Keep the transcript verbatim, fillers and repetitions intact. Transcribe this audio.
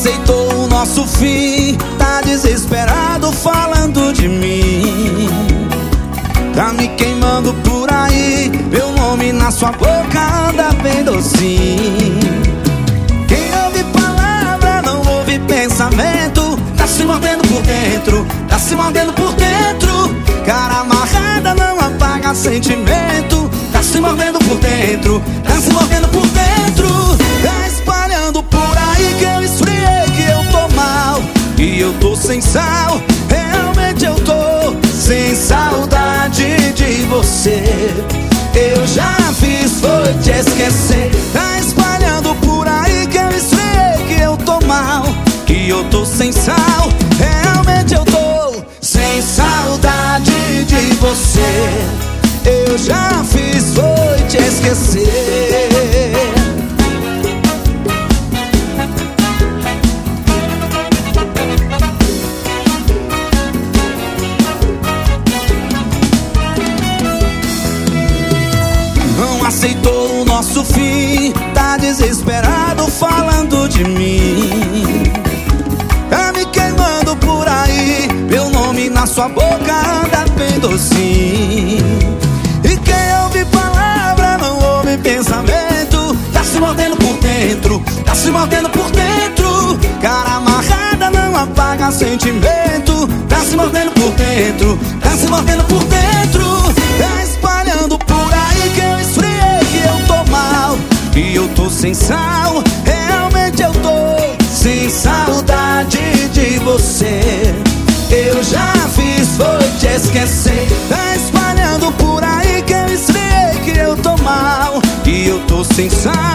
aceitou o nosso fim, tá desesperado falando de mim. Tá me queimando por aí, meu nome na sua boca anda bem docinho. Quem ouve palavra não ouve pensamento, tá se mordendo por dentro, tá se mordendo por dentro. Cara amarrada não apaga sentimento, tá se mordendo por dentro, tá se mordendo por dentro. Tá espalhando por aí que eu esfriei, que eu tô mal, e eu tô sem sal. Realmente eu tô sem saudade de você. Eu já fiz, foi te esquecer. Tá espalhando por aí que eu esfriei, que eu tô mal, que eu tô sem sal. Realmente eu tô sem saudade de você. Eu já fiz, foi te esquecer. Não aceitou o nosso fim, tá desesperado falando de mim. Tá me queimando por aí, meu nome na sua boca anda bem docinho. E quem ouve palavra não ouve pensamento, tá se mordendo por dentro, tá se mordendo por dentro. Cara amarrada não apaga sentimento, tá se mordendo por dentro, tá se mordendo por dentro. Tá espalhando por aí que eu esfriei, que eu tô mal, que eu tô sem sal. Realmente eu tô sem saudade de você. Eu já fiz, foi te esquecer. Tá espalhando por aí que eu esfriei, que eu tô mal, que eu tô sem sal.